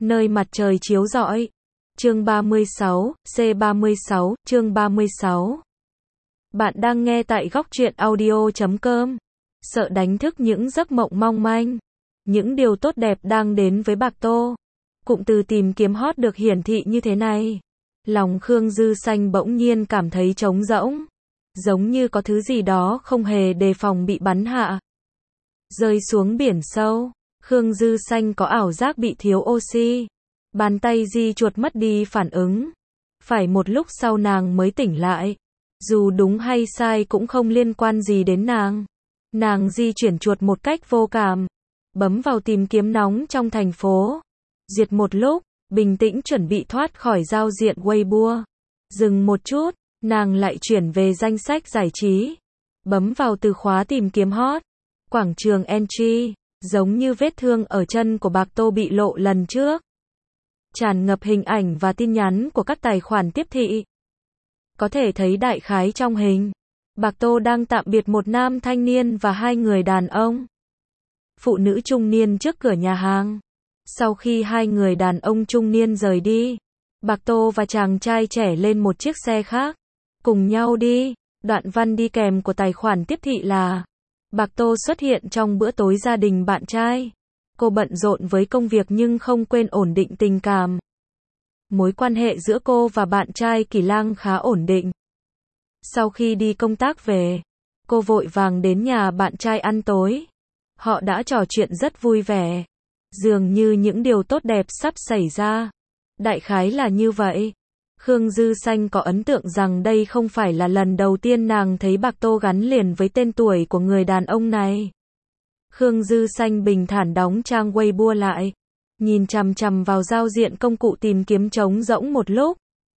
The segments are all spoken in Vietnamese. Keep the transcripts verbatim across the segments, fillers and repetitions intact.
Nơi mặt trời chiếu rọi. Chương ba mươi sáu, C ba mươi sáu, chương ba mươi sáu. Bạn đang nghe tại góc truyện audio chấm com. Sợ đánh thức những giấc mộng mong manh. Những điều tốt đẹp đang đến với Bạc Tô. Cụm từ tìm kiếm hot được hiển thị như thế này. Lòng Khương Dư Xanh bỗng nhiên cảm thấy trống rỗng. Giống như có thứ gì đó không hề đề phòng bị bắn hạ. Rơi xuống biển sâu. Khương Dư Xanh có ảo giác bị thiếu oxy. Bàn tay di chuột mất đi phản ứng. Phải một lúc sau nàng mới tỉnh lại. Dù đúng hay sai cũng không liên quan gì đến nàng. Nàng di chuyển chuột một cách vô cảm. Bấm vào tìm kiếm nóng trong thành phố. Duyệt một lúc, bình tĩnh chuẩn bị thoát khỏi giao diện Weibo. Dừng một chút, nàng lại chuyển về danh sách giải trí. Bấm vào từ khóa tìm kiếm hot. Quảng trường Entry, giống như vết thương ở chân của Bạc Tô bị lộ lần trước. Tràn ngập hình ảnh và tin nhắn của các tài khoản tiếp thị. Có thể thấy đại khái trong hình. Bạc Tô đang tạm biệt một nam thanh niên và hai người đàn ông. Phụ nữ trung niên trước cửa nhà hàng. Sau khi hai người đàn ông trung niên rời đi, Bạc Tô và chàng trai trẻ lên một chiếc xe khác. Cùng nhau đi. Đoạn văn đi kèm của tài khoản tiếp thị là: Bạc Tô xuất hiện trong bữa tối gia đình bạn trai. Cô bận rộn với công việc nhưng không quên ổn định tình cảm. Mối quan hệ giữa cô và bạn trai Kỳ Lang khá ổn định. Sau khi đi công tác về, cô vội vàng đến nhà bạn trai ăn tối. Họ đã trò chuyện rất vui vẻ. Dường như những điều tốt đẹp sắp xảy ra. Đại khái là như vậy. Khương Dư Xanh có ấn tượng rằng đây không phải là lần đầu tiên nàng thấy Bạc Tô gắn liền với tên tuổi của người đàn ông này. Khương Dư Xanh bình thản đóng trang Weibo lại. Nhìn chằm chằm vào giao diện công cụ tìm kiếm trống rỗng một lúc.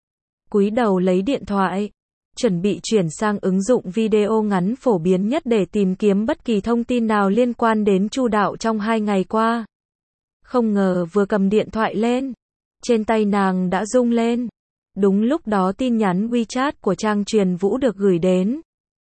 Cúi đầu lấy điện thoại. Chuẩn bị chuyển sang ứng dụng video ngắn phổ biến nhất để tìm kiếm bất kỳ thông tin nào liên quan đến Chu Đạo trong hai ngày qua. Không ngờ vừa cầm điện thoại lên, trên tay nàng đã rung lên. Đúng lúc đó tin nhắn WeChat của Trang Truyền Vũ được gửi đến.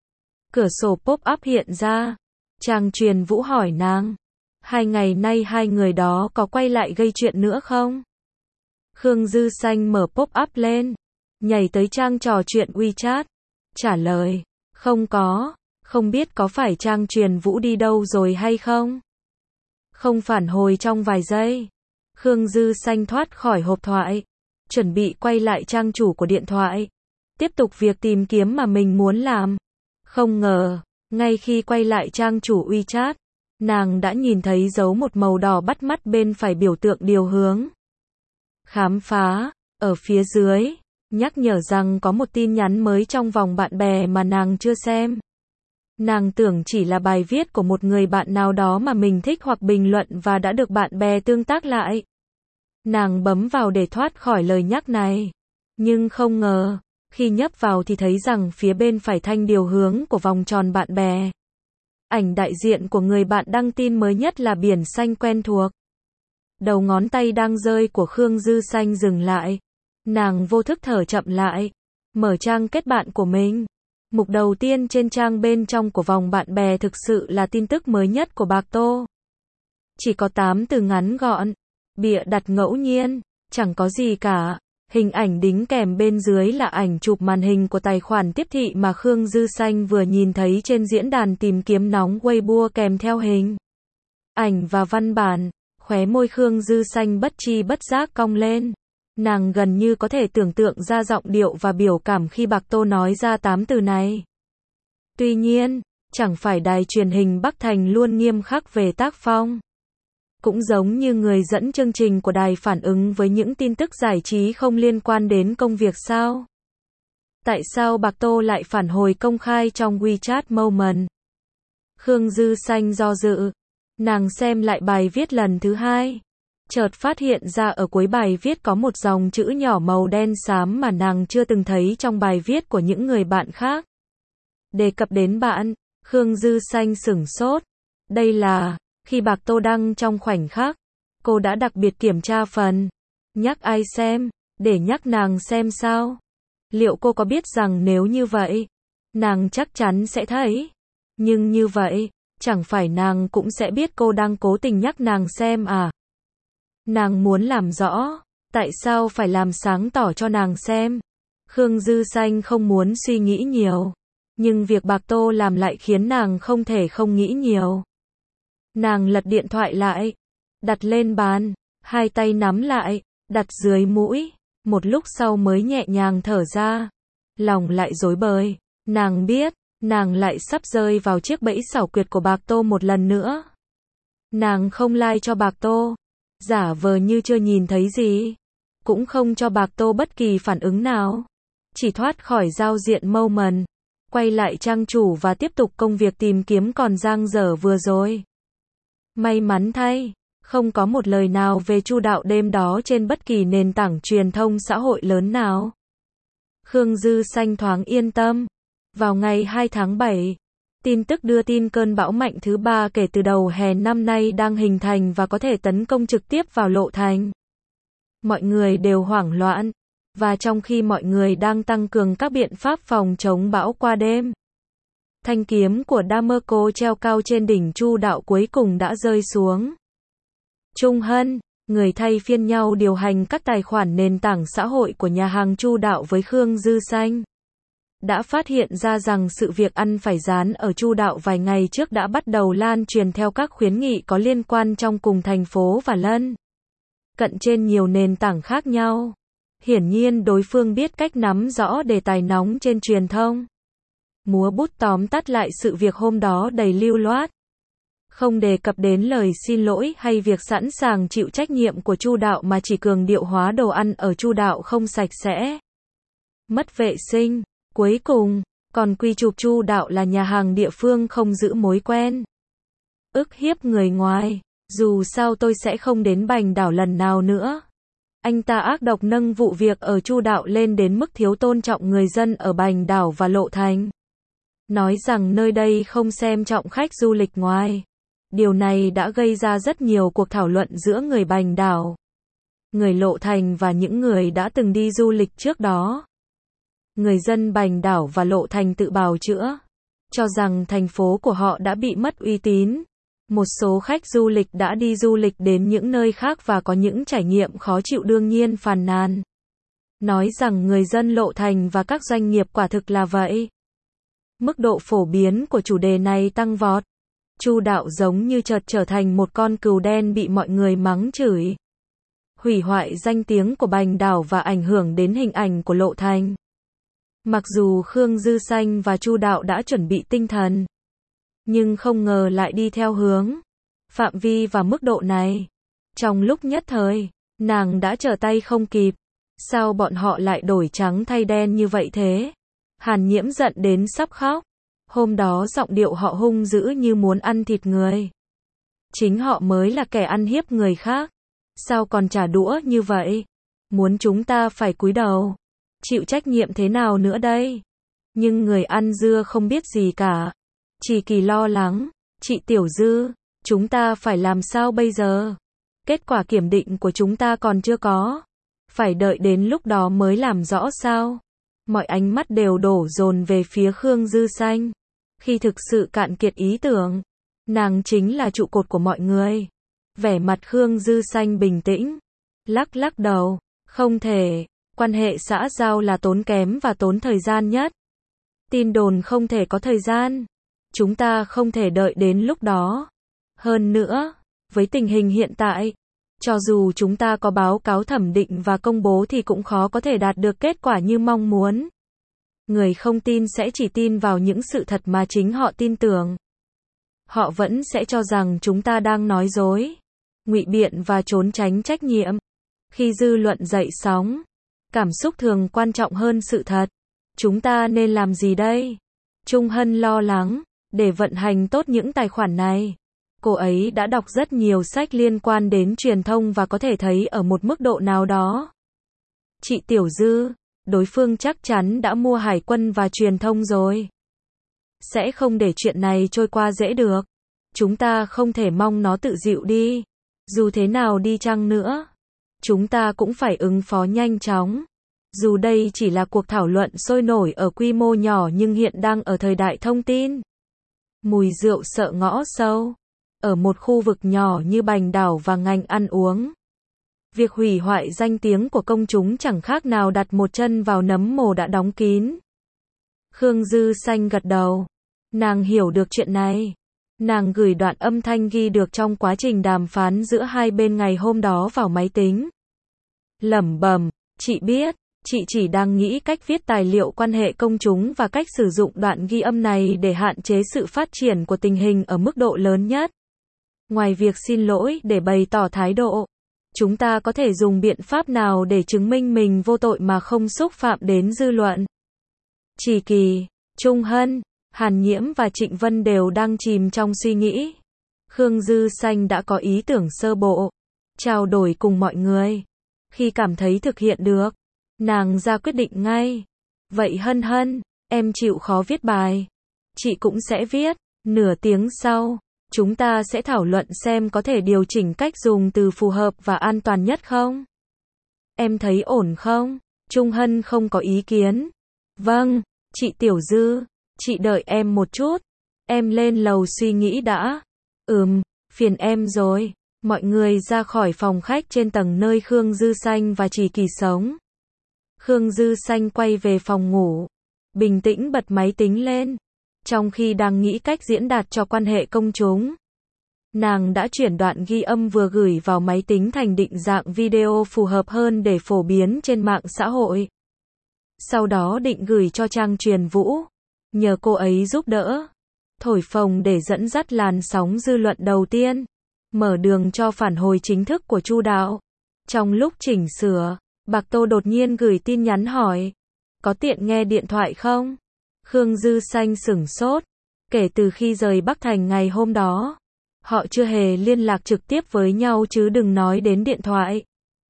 Cửa sổ pop-up hiện ra. Trang Truyền Vũ hỏi nàng, hai ngày nay hai người đó có quay lại gây chuyện nữa không? Khương Dư Xanh mở pop-up lên, nhảy tới trang trò chuyện WeChat, trả lời, không có, không biết có phải Trang Truyền Vũ đi đâu rồi hay không? Không phản hồi trong vài giây. Khương Dư Xanh thoát khỏi hộp thoại, chuẩn bị quay lại trang chủ của điện thoại, tiếp tục việc tìm kiếm mà mình muốn làm. Không ngờ, ngay khi quay lại trang chủ WeChat, nàng đã nhìn thấy dấu một màu đỏ bắt mắt bên phải biểu tượng điều hướng. Khám phá, ở phía dưới, nhắc nhở rằng có một tin nhắn mới trong vòng bạn bè mà nàng chưa xem. Nàng tưởng chỉ là bài viết của một người bạn nào đó mà mình thích hoặc bình luận và đã được bạn bè tương tác lại. Nàng bấm vào để thoát khỏi lời nhắc này. Nhưng không ngờ, khi nhấp vào thì thấy rằng phía bên phải thanh điều hướng của vòng tròn bạn bè. Ảnh đại diện của người bạn đăng tin mới nhất là biển xanh quen thuộc. Đầu ngón tay đang rơi của Khương Dư Xanh dừng lại. Nàng vô thức thở chậm lại. Mở trang kết bạn của mình. Mục đầu tiên trên trang bên trong của vòng bạn bè thực sự là tin tức mới nhất của Bạc Tô. Chỉ có tám từ ngắn gọn. Bịa đặt ngẫu nhiên. Chẳng có gì cả. Hình ảnh đính kèm bên dưới là ảnh chụp màn hình của tài khoản tiếp thị mà Khương Dư Xanh vừa nhìn thấy trên diễn đàn tìm kiếm nóng Weibo kèm theo hình ảnh và văn bản. Khóe môi Khương Dư Xanh bất tri bất giác cong lên. Nàng gần như có thể tưởng tượng ra giọng điệu và biểu cảm khi Bạc Tô nói ra tám từ này. Tuy nhiên, chẳng phải đài truyền hình Bắc Thành luôn nghiêm khắc về tác phong. Cũng giống như người dẫn chương trình của đài phản ứng với những tin tức giải trí không liên quan đến công việc sao? Tại sao Bạc Tô lại phản hồi công khai trong WeChat Moment? Khương Dư Xanh do dự. Nàng xem lại bài viết lần thứ hai. Chợt phát hiện ra ở cuối bài viết có một dòng chữ nhỏ màu đen xám mà nàng chưa từng thấy trong bài viết của những người bạn khác. Đề cập đến bạn, Khương Dư Xanh sửng sốt. Đây là, khi Bạc Tô đăng trong khoảnh khắc, cô đã đặc biệt kiểm tra phần nhắc ai xem, để nhắc nàng xem sao. Liệu cô có biết rằng nếu như vậy, nàng chắc chắn sẽ thấy. Nhưng như vậy, chẳng phải nàng cũng sẽ biết cô đang cố tình nhắc nàng xem à? Nàng muốn làm rõ, tại sao phải làm sáng tỏ cho nàng xem. Khương Dư Xanh không muốn suy nghĩ nhiều, nhưng việc Bạc Tô làm lại khiến nàng không thể không nghĩ nhiều. Nàng lật điện thoại lại, đặt lên bàn, hai tay nắm lại, đặt dưới mũi, một lúc sau mới nhẹ nhàng thở ra. Lòng lại rối bời, nàng biết, nàng lại sắp rơi vào chiếc bẫy xảo quyệt của Bạc Tô một lần nữa. Nàng không like cho Bạc Tô, giả vờ như chưa nhìn thấy gì, cũng không cho Bạc Tô bất kỳ phản ứng nào. Chỉ thoát khỏi giao diện moment, quay lại trang chủ và tiếp tục công việc tìm kiếm còn dang dở vừa rồi. May mắn thay, không có một lời nào về Chu Đạo đêm đó trên bất kỳ nền tảng truyền thông xã hội lớn nào. Khương Dư Xanh thoáng yên tâm. Vào ngày hai tháng bảy, tin tức đưa tin cơn bão mạnh thứ ba kể từ đầu hè năm nay đang hình thành và có thể tấn công trực tiếp vào Lộ Thành. Mọi người đều hoảng loạn, và trong khi mọi người đang tăng cường các biện pháp phòng chống bão qua đêm, thanh kiếm của Damerco treo cao trên đỉnh Chu Đạo cuối cùng đã rơi xuống. Trung Hân, người thay phiên nhau điều hành các tài khoản nền tảng xã hội của nhà hàng Chu Đạo với Khương Dư Xanh, đã phát hiện ra rằng sự việc ăn phải rán ở Chu Đạo vài ngày trước đã bắt đầu lan truyền theo các khuyến nghị có liên quan trong cùng thành phố và lân cận trên nhiều nền tảng khác nhau. Hiển nhiên đối phương biết cách nắm rõ đề tài nóng trên truyền thông. Múa bút tóm tắt lại sự việc hôm đó đầy lưu loát. Không đề cập đến lời xin lỗi hay việc sẵn sàng chịu trách nhiệm của Chu Đạo mà chỉ cường điệu hóa đồ ăn ở Chu Đạo không sạch sẽ, mất vệ sinh. Cuối cùng, còn quy chụp Chu Đạo là nhà hàng địa phương không giữ mối quen, ức hiếp người ngoài. Dù sao tôi sẽ không đến Bành Đảo lần nào nữa. Anh ta ác độc nâng vụ việc ở Chu Đạo lên đến mức thiếu tôn trọng người dân ở Bành Đảo và Lộ Thành. Nói rằng nơi đây không xem trọng khách du lịch ngoài. Điều này đã gây ra rất nhiều cuộc thảo luận giữa người Bành Đảo, người Lộ Thành và những người đã từng đi du lịch trước đó. Người dân Bành Đảo và Lộ Thành tự bào chữa, cho rằng thành phố của họ đã bị mất uy tín. Một số khách du lịch đã đi du lịch đến những nơi khác và có những trải nghiệm khó chịu đương nhiên phàn nàn. Nói rằng người dân Lộ Thành và các doanh nghiệp quả thực là vậy. Mức độ phổ biến của chủ đề này tăng vọt. Chu Đạo giống như chợt trở thành một con cừu đen bị mọi người mắng chửi, hủy hoại danh tiếng của Bành Đảo và ảnh hưởng đến hình ảnh của Lộ Thành. Mặc dù Khương Dư Xanh và Chu Đạo đã chuẩn bị tinh thần, nhưng không ngờ lại đi theo hướng, phạm vi và mức độ này. Trong lúc nhất thời, nàng đã trở tay không kịp. Sao bọn họ lại đổi trắng thay đen như vậy thế? Hàn Nhiễm giận đến sắp khóc. Hôm đó giọng điệu họ hung dữ như muốn ăn thịt người. Chính họ mới là kẻ ăn hiếp người khác. Sao còn trả đũa như vậy? Muốn chúng ta phải cúi đầu, chịu trách nhiệm thế nào nữa đây? Nhưng người ăn dưa không biết gì cả. Chỉ kỳ lo lắng. Chị Tiểu Dư, chúng ta phải làm sao bây giờ? Kết quả kiểm định của chúng ta còn chưa có. Phải đợi đến lúc đó mới làm rõ sao? Mọi ánh mắt đều đổ dồn về phía Khương Dư Xanh. Khi thực sự cạn kiệt ý tưởng, nàng chính là trụ cột của mọi người. Vẻ mặt Khương Dư Xanh bình tĩnh, lắc lắc đầu, không thể, quan hệ xã giao là tốn kém và tốn thời gian nhất. Tin đồn không thể có thời gian. Chúng ta không thể đợi đến lúc đó. Hơn nữa, với tình hình hiện tại, cho dù chúng ta có báo cáo thẩm định và công bố thì cũng khó có thể đạt được kết quả như mong muốn. Người không tin sẽ chỉ tin vào những sự thật mà chính họ tin tưởng. Họ vẫn sẽ cho rằng chúng ta đang nói dối, ngụy biện và trốn tránh trách nhiệm. Khi dư luận dậy sóng, cảm xúc thường quan trọng hơn sự thật. Chúng ta nên làm gì đây? Trung Hân lo lắng, để vận hành tốt những tài khoản này. Cô ấy đã đọc rất nhiều sách liên quan đến truyền thông và có thể thấy ở một mức độ nào đó. Chị Tiểu Dư, đối phương chắc chắn đã mua hải quân và truyền thông rồi. Sẽ không để chuyện này trôi qua dễ được. Chúng ta không thể mong nó tự dịu đi. Dù thế nào đi chăng nữa, chúng ta cũng phải ứng phó nhanh chóng. Dù đây chỉ là cuộc thảo luận sôi nổi ở quy mô nhỏ nhưng hiện đang ở thời đại thông tin. Mùi rượu sợ ngõ sâu. Ở một khu vực nhỏ như Bành Đảo và ngành ăn uống, Việc hủy hoại danh tiếng của công chúng chẳng khác nào đặt một chân vào nấm mồ đã đóng kín. Khương Dư Xanh gật đầu. Nàng hiểu được chuyện này. Nàng gửi đoạn âm thanh ghi được trong quá trình đàm phán giữa hai bên ngày hôm đó vào máy tính. Lẩm bẩm, chị biết, chị chỉ đang nghĩ cách viết tài liệu quan hệ công chúng và cách sử dụng đoạn ghi âm này để hạn chế sự phát triển của tình hình ở mức độ lớn nhất. Ngoài việc xin lỗi để bày tỏ thái độ, chúng ta có thể dùng biện pháp nào để chứng minh mình vô tội mà không xúc phạm đến dư luận? Chỉ Kỳ, Trung Hân, Hàn Nhiễm và Trịnh Vân đều đang chìm trong suy nghĩ. Khương Dư Xanh đã có ý tưởng sơ bộ, trao đổi cùng mọi người. Khi cảm thấy thực hiện được, nàng ra quyết định ngay. Vậy Hân Hân, em chịu khó viết bài. Chị cũng sẽ viết. Nửa tiếng sau, chúng ta sẽ thảo luận xem có thể điều chỉnh cách dùng từ phù hợp và an toàn nhất không? Em thấy ổn không? Trung Hân không có ý kiến. Vâng, chị Tiểu Dư, chị đợi em một chút. Em lên lầu suy nghĩ đã. Ừm, phiền em rồi. Mọi người ra khỏi phòng khách trên tầng nơi Khương Dư Xanh và Chỉ Kỳ sống. Khương Dư Xanh quay về phòng ngủ, bình tĩnh bật máy tính lên. Trong khi đang nghĩ cách diễn đạt cho quan hệ công chúng, nàng đã chuyển đoạn ghi âm vừa gửi vào máy tính thành định dạng video phù hợp hơn để phổ biến trên mạng xã hội. Sau đó định gửi cho Trang Truyền Vũ, nhờ cô ấy giúp đỡ, thổi phồng để dẫn dắt làn sóng dư luận đầu tiên, mở đường cho phản hồi chính thức của Chu Đạo. Trong lúc chỉnh sửa, Bạc Tô đột nhiên gửi tin nhắn hỏi, có tiện nghe điện thoại không? Khương Dư Xanh sửng sốt. Kể từ khi rời Bắc Thành ngày hôm đó, họ chưa hề liên lạc trực tiếp với nhau chứ đừng nói đến điện thoại.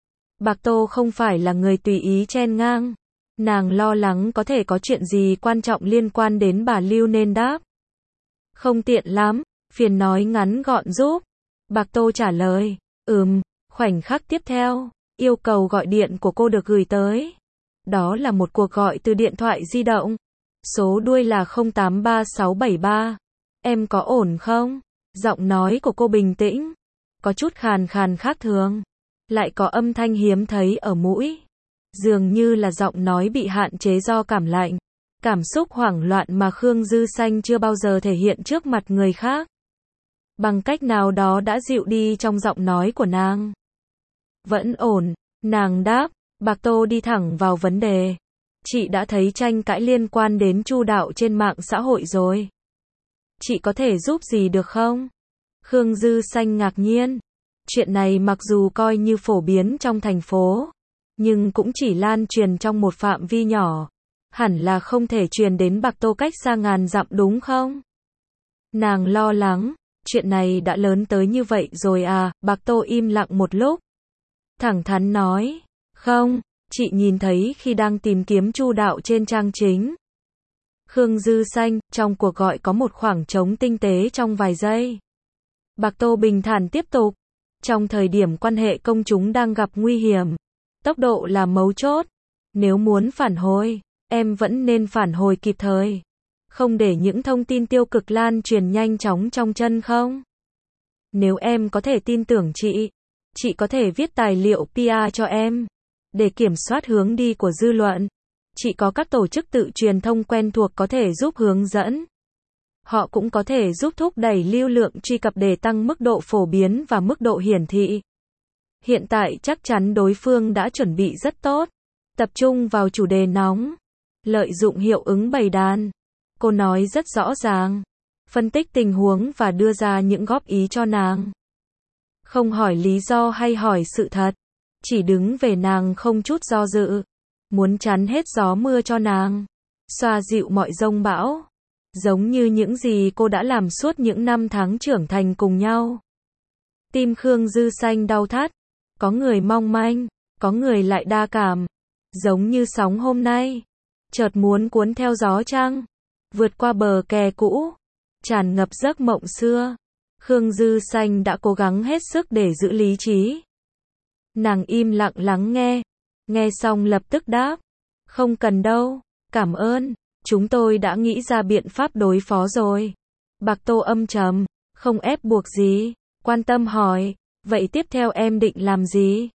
Bạc Tô không phải là người tùy ý chen ngang. Nàng lo lắng có thể có chuyện gì quan trọng liên quan đến bà Lưu nên đáp. Không tiện lắm, phiền nói ngắn gọn giúp. Bạc Tô trả lời, ừm. Khoảnh khắc tiếp theo, yêu cầu gọi điện của cô được gửi tới. Đó là một cuộc gọi từ điện thoại di động. Số đuôi là không tám ba sáu bảy ba. Em có ổn không? Giọng nói của cô bình tĩnh, có chút khàn khàn khác thường, lại có âm thanh hiếm thấy ở mũi. Dường như là giọng nói bị hạn chế do cảm lạnh. Cảm xúc hoảng loạn mà Khương Dư Xanh chưa bao giờ thể hiện trước mặt người khác. Bằng cách nào đó đã dịu đi trong giọng nói của nàng. Vẫn ổn, nàng đáp. Bạc Tô đi thẳng vào vấn đề. Chị đã thấy tranh cãi liên quan đến Chu Đạo trên mạng xã hội rồi. Chị có thể giúp gì được không? Khương Dư Xanh ngạc nhiên. Chuyện này mặc dù coi như phổ biến trong thành phố, nhưng cũng chỉ lan truyền trong một phạm vi nhỏ. Hẳn là không thể truyền đến Bạc Tô cách xa ngàn dặm đúng không? Nàng lo lắng. Chuyện này đã lớn tới như vậy rồi à? Bạc Tô im lặng một lúc, thẳng thắn nói. Không, chị nhìn thấy khi đang tìm kiếm Chu Đạo trên trang chính. Khương Dư Xanh, trong cuộc gọi có một khoảng trống tinh tế trong vài giây. Bạc Tô bình thản tiếp tục. Trong thời điểm quan hệ công chúng đang gặp nguy hiểm, tốc độ là mấu chốt. Nếu muốn phản hồi, em vẫn nên phản hồi kịp thời. Không để những thông tin tiêu cực lan truyền nhanh chóng trong chân không? Nếu em có thể tin tưởng chị, chị có thể viết tài liệu pê e cho em, để kiểm soát hướng đi của dư luận. Chị có các tổ chức tự truyền thông quen thuộc có thể giúp hướng dẫn. Họ cũng có thể giúp thúc đẩy lưu lượng truy cập để tăng mức độ phổ biến và mức độ hiển thị. Hiện tại chắc chắn đối phương đã chuẩn bị rất tốt. Tập trung vào chủ đề nóng. Lợi dụng hiệu ứng bầy đàn. Cô nói rất rõ ràng. Phân tích tình huống và đưa ra những góp ý cho nàng. Không hỏi lý do hay hỏi sự thật. Chỉ đứng về nàng không chút do dự. Muốn chắn hết gió mưa cho nàng. Xoa dịu mọi giông bão. Giống như những gì cô đã làm suốt những năm tháng trưởng thành cùng nhau. Tim Khương Dư Xanh đau thắt. Có người mong manh, có người lại đa cảm. Giống như sóng hôm nay. Chợt muốn cuốn theo gió trăng. Vượt qua bờ kè cũ. Tràn ngập giấc mộng xưa. Khương Dư Xanh đã cố gắng hết sức để giữ lý trí. Nàng im lặng lắng nghe. Nghe xong lập tức đáp. Không cần đâu, cảm ơn. Chúng tôi đã nghĩ ra biện pháp đối phó rồi. Bạc Tô âm trầm, không ép buộc gì. Quan tâm hỏi, vậy tiếp theo em định làm gì?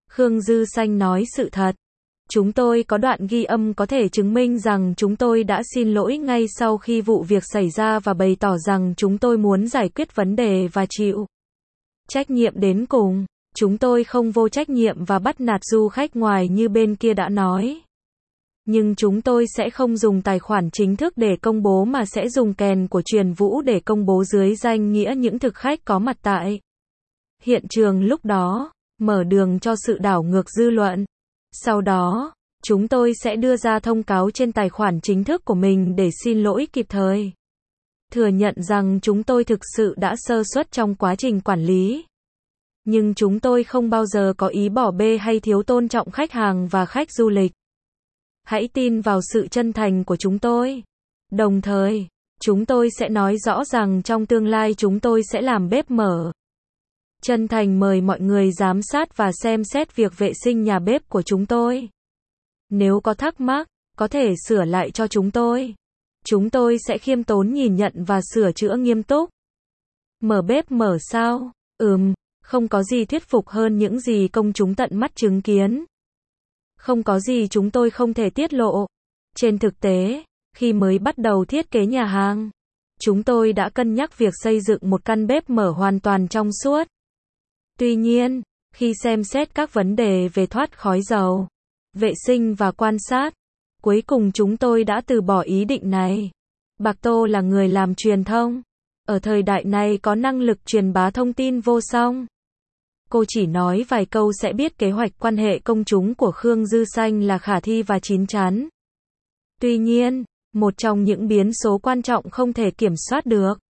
Khương Dư Xanh nói sự thật. Chúng tôi có đoạn ghi âm có thể chứng minh rằng chúng tôi đã xin lỗi ngay sau khi vụ việc xảy ra và bày tỏ rằng chúng tôi muốn giải quyết vấn đề và chịu trách nhiệm đến cùng. Chúng tôi không vô trách nhiệm và bắt nạt du khách ngoài như bên kia đã nói. Nhưng chúng tôi sẽ không dùng tài khoản chính thức để công bố mà sẽ dùng kèn của Truyền Vũ để công bố dưới danh nghĩa những thực khách có mặt tại hiện trường lúc đó, mở đường cho sự đảo ngược dư luận. Sau đó, chúng tôi sẽ đưa ra thông cáo trên tài khoản chính thức của mình để xin lỗi kịp thời. Thừa nhận rằng chúng tôi thực sự đã sơ suất trong quá trình quản lý. Nhưng chúng tôi không bao giờ có ý bỏ bê hay thiếu tôn trọng khách hàng và khách du lịch. Hãy tin vào sự chân thành của chúng tôi. Đồng thời, chúng tôi sẽ nói rõ rằng trong tương lai chúng tôi sẽ làm bếp mở. Chân thành mời mọi người giám sát và xem xét việc vệ sinh nhà bếp của chúng tôi. Nếu có thắc mắc, có thể sửa lại cho chúng tôi. Chúng tôi sẽ khiêm tốn nhìn nhận và sửa chữa nghiêm túc. Mở bếp mở sao? Ừm, không có gì thuyết phục hơn những gì công chúng tận mắt chứng kiến. Không có gì chúng tôi không thể tiết lộ. Trên thực tế, khi mới bắt đầu thiết kế nhà hàng, chúng tôi đã cân nhắc việc xây dựng một căn bếp mở hoàn toàn trong suốt. Tuy nhiên, khi xem xét các vấn đề về thoát khói dầu, vệ sinh và quan sát, cuối cùng chúng tôi đã từ bỏ ý định này. Bạc Tô là người làm truyền thông. Ở thời đại này có năng lực truyền bá thông tin vô song. Cô chỉ nói vài câu sẽ biết kế hoạch quan hệ công chúng của Khương Dư Xanh là khả thi và chín chắn. Tuy nhiên, một trong những biến số quan trọng không thể kiểm soát được.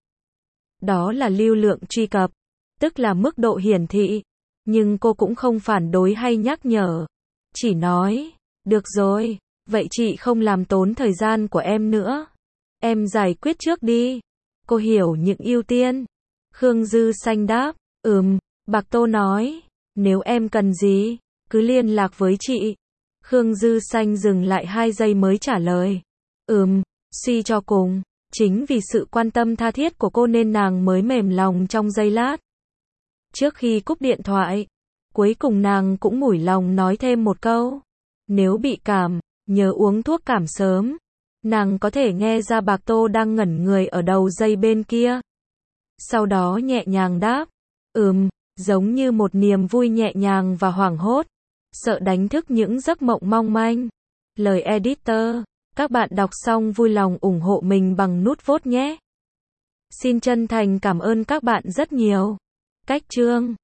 Đó là lưu lượng truy cập, tức là mức độ hiển thị. Nhưng cô cũng không phản đối hay nhắc nhở. Chỉ nói, được rồi, vậy chị không làm tốn thời gian của em nữa. Em giải quyết trước đi. Cô hiểu những ưu tiên. Khương Dư Xanh đáp, ừm, Bạc Tô nói, nếu em cần gì, cứ liên lạc với chị. Khương Dư Xanh dừng lại hai giây mới trả lời. Ừm, suy cho cùng, chính vì sự quan tâm tha thiết của cô nên nàng mới mềm lòng trong giây lát. Trước khi cúp điện thoại, cuối cùng nàng cũng mủi lòng nói thêm một câu. Nếu bị cảm, nhớ uống thuốc cảm sớm. Nàng có thể nghe ra Bạc Tô đang ngẩn người ở đầu dây bên kia. Sau đó nhẹ nhàng đáp. Ừm, giống như một niềm vui nhẹ nhàng và hoảng hốt. Sợ đánh thức những giấc mộng mong manh. Lời editor. Các bạn đọc xong vui lòng ủng hộ mình bằng nút vote nhé. Xin chân thành cảm ơn các bạn rất nhiều. Cách chương